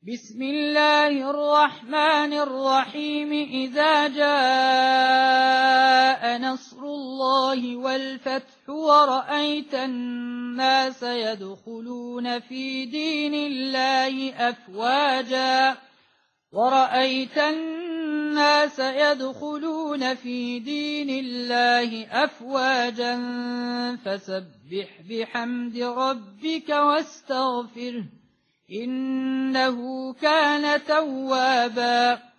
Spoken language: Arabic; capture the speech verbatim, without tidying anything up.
بسم الله الرحمن الرحيم إذا جاء نصر الله والفتح ورأيت الناس يدخلون في دين الله أفواجا ورأيت الناس يدخلون في دين الله أفواجا فسبح بحمد ربك واستغفره إنه كان توابا.